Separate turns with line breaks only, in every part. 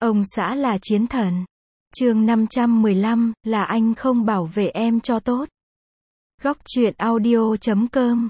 Ông xã là chiến thần. Chương 515, là anh không bảo vệ em cho tốt. Góc truyện audio.com.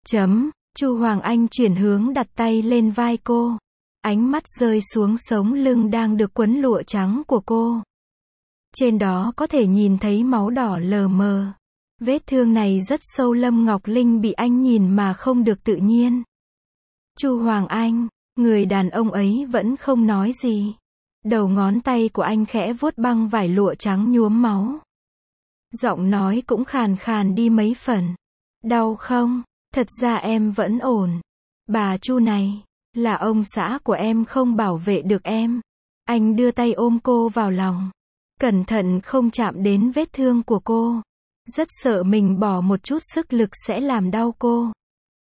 Chu Hoàng Anh chuyển hướng đặt tay lên vai cô. Ánh mắt rơi xuống sống lưng đang được quấn lụa trắng của cô. Trên đó có thể nhìn thấy máu đỏ lờ mờ. Vết thương này rất sâu. Lâm Ngọc Linh bị anh nhìn mà không được tự nhiên. Chu Hoàng Anh, người đàn ông ấy vẫn không nói gì. Đầu ngón tay của anh khẽ vuốt băng vải lụa trắng nhuốm máu. Giọng nói cũng khàn khàn đi mấy phần. Đau không? Thật ra em vẫn ổn. Bà Chu này, là ông xã của em không bảo vệ được em. Anh đưa tay ôm cô vào lòng. Cẩn thận không chạm đến vết thương của cô. Rất sợ mình bỏ một chút sức lực sẽ làm đau cô.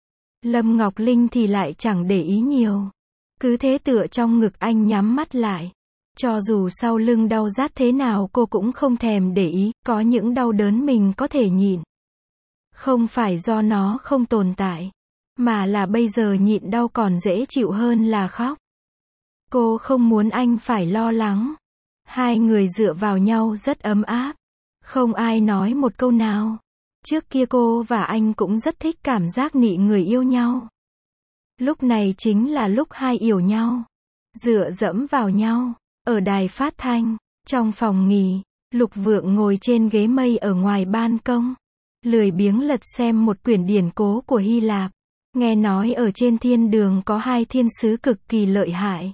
Lâm Ngọc Linh thì lại chẳng để ý nhiều. Cứ thế tựa trong ngực anh nhắm mắt lại. Cho dù sau lưng đau rát thế nào cô cũng không thèm để ý, có những đau đớn mình có thể nhịn. Không phải do nó không tồn tại, mà là bây giờ nhịn đau còn dễ chịu hơn là khóc. Cô không muốn anh phải lo lắng. Hai người dựa vào nhau rất ấm áp. Không ai nói một câu nào. Trước kia cô và anh cũng rất thích cảm giác nị người yêu nhau. Lúc này chính là lúc hai yêu nhau. Dựa dẫm vào nhau. Ở đài phát thanh, trong phòng nghỉ, Lục Vượng ngồi trên ghế mây ở ngoài ban công. Lười biếng lật xem một quyển điển cố của Hy Lạp. Nghe nói ở trên thiên đường có hai thiên sứ cực kỳ lợi hại.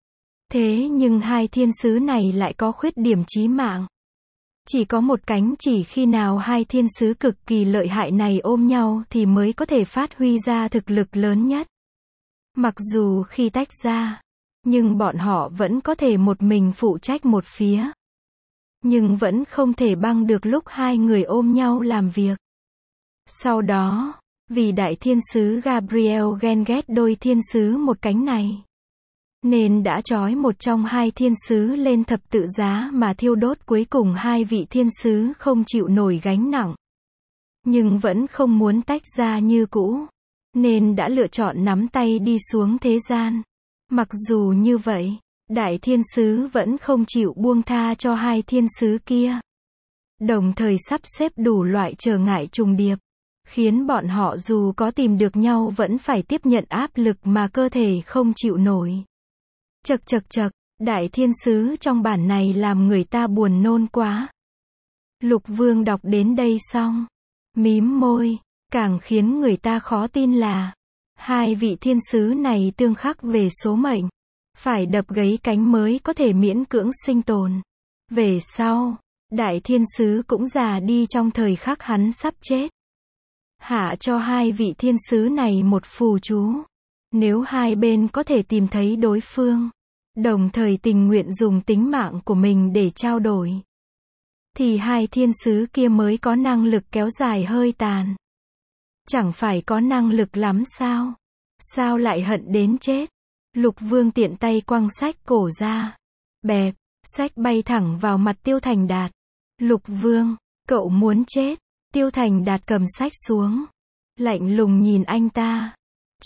Thế nhưng hai thiên sứ này lại có khuyết điểm chí mạng. Chỉ có một cánh, chỉ khi nào hai thiên sứ cực kỳ lợi hại này ôm nhau thì mới có thể phát huy ra thực lực lớn nhất. Mặc dù khi tách ra, nhưng bọn họ vẫn có thể một mình phụ trách một phía. Nhưng vẫn không thể bằng được lúc hai người ôm nhau làm việc. Sau đó, vì đại thiên sứ Gabriel ghen ghét đôi thiên sứ một cánh này, nên đã trói một trong hai thiên sứ lên thập tự giá mà thiêu đốt. Cuối cùng hai vị thiên sứ không chịu nổi gánh nặng, nhưng vẫn không muốn tách ra như cũ, nên đã lựa chọn nắm tay đi xuống thế gian. Mặc dù như vậy, đại thiên sứ vẫn không chịu buông tha cho hai thiên sứ kia. Đồng thời sắp xếp đủ loại trở ngại trùng điệp, khiến bọn họ dù có tìm được nhau vẫn phải tiếp nhận áp lực mà cơ thể không chịu nổi. Chậc chậc chậc, đại thiên sứ trong bản này làm người ta buồn nôn quá. Lục Vương đọc đến đây xong, mím môi, càng khiến người ta khó tin là hai vị thiên sứ này tương khắc về số mệnh, phải đập gãy cánh mới có thể miễn cưỡng sinh tồn. Về sau, đại thiên sứ cũng già đi trong thời khắc hắn sắp chết. Hạ cho hai vị thiên sứ này một phù chú. Nếu hai bên có thể tìm thấy đối phương, đồng thời tình nguyện dùng tính mạng của mình để trao đổi, thì hai thiên sứ kia mới có năng lực kéo dài hơi tàn. Chẳng phải có năng lực lắm sao? Sao lại hận đến chết? Lục Vương tiện tay quăng sách cổ ra. Bẹp, sách bay thẳng vào mặt Tiêu Thành Đạt. Lục Vương, cậu muốn chết. Tiêu Thành Đạt cầm sách xuống, lạnh lùng nhìn anh ta.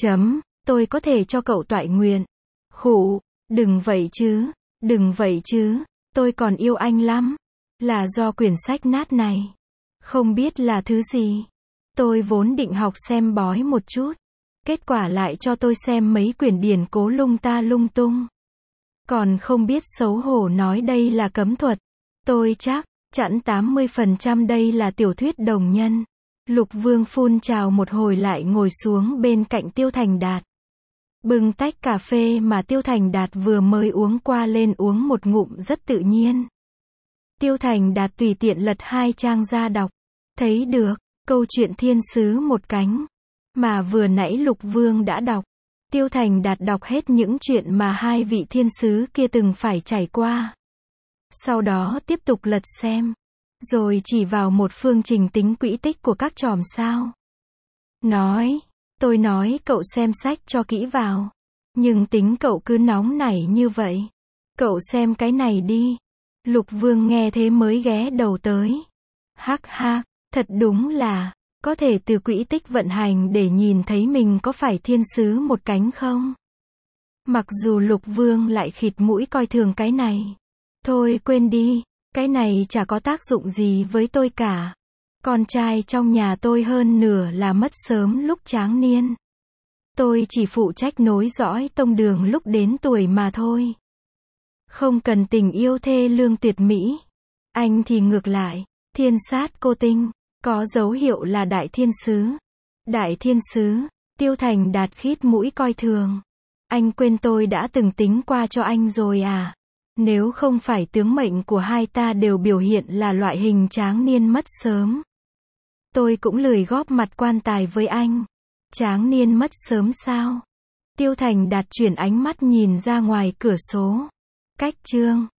Tôi có thể cho cậu toại nguyện. Khụ, đừng vậy chứ, đừng vậy chứ, tôi còn yêu anh lắm. Là do quyển sách nát này. Không biết là thứ gì. Tôi vốn định học xem bói một chút. Kết quả lại cho tôi xem mấy quyển điển cố lung ta lung tung. Còn không biết xấu hổ nói đây là cấm thuật. Tôi chắc chắn 80% đây là tiểu thuyết đồng nhân. Lục Vương phun trào một hồi lại ngồi xuống bên cạnh Tiêu Thành Đạt. Bưng tách cà phê mà Tiêu Thành Đạt vừa mới uống qua lên uống một ngụm rất tự nhiên. Tiêu Thành Đạt tùy tiện lật hai trang ra đọc. Thấy được, câu chuyện thiên sứ một cánh mà vừa nãy Lục Vương đã đọc. Tiêu Thành Đạt đọc hết những chuyện mà hai vị thiên sứ kia từng phải trải qua. Sau đó tiếp tục lật xem, rồi chỉ vào một phương trình tính quỹ tích của các chòm sao. Tôi nói cậu xem sách cho kỹ vào. Nhưng tính cậu cứ nóng nảy như vậy. Cậu xem cái này đi. Lục Vương nghe thế mới ghé đầu tới. Hắc hắc, thật đúng là có thể từ quỹ tích vận hành để nhìn thấy mình có phải thiên sứ một cánh không? Mặc dù Lục Vương lại khịt mũi coi thường cái này. Thôi quên đi, cái này chả có tác dụng gì với tôi cả. Con trai trong nhà tôi hơn nửa là mất sớm lúc tráng niên. Tôi chỉ phụ trách nối dõi tông đường lúc đến tuổi mà thôi. Không cần tình yêu thê lương tuyệt mỹ. Anh thì ngược lại, thiên sát cô tinh, có dấu hiệu là đại thiên sứ. Đại thiên sứ, Tiêu Thành Đạt khít mũi coi thường. Anh quên tôi đã từng tính qua cho anh rồi à? Nếu không phải tướng mệnh của hai ta đều biểu hiện là loại hình tráng niên mất sớm, tôi cũng lười góp mặt quan tài với anh. Tráng niên mất sớm sao? Tiêu Thành Đạt chuyển ánh mắt nhìn ra ngoài cửa sổ. Cách chương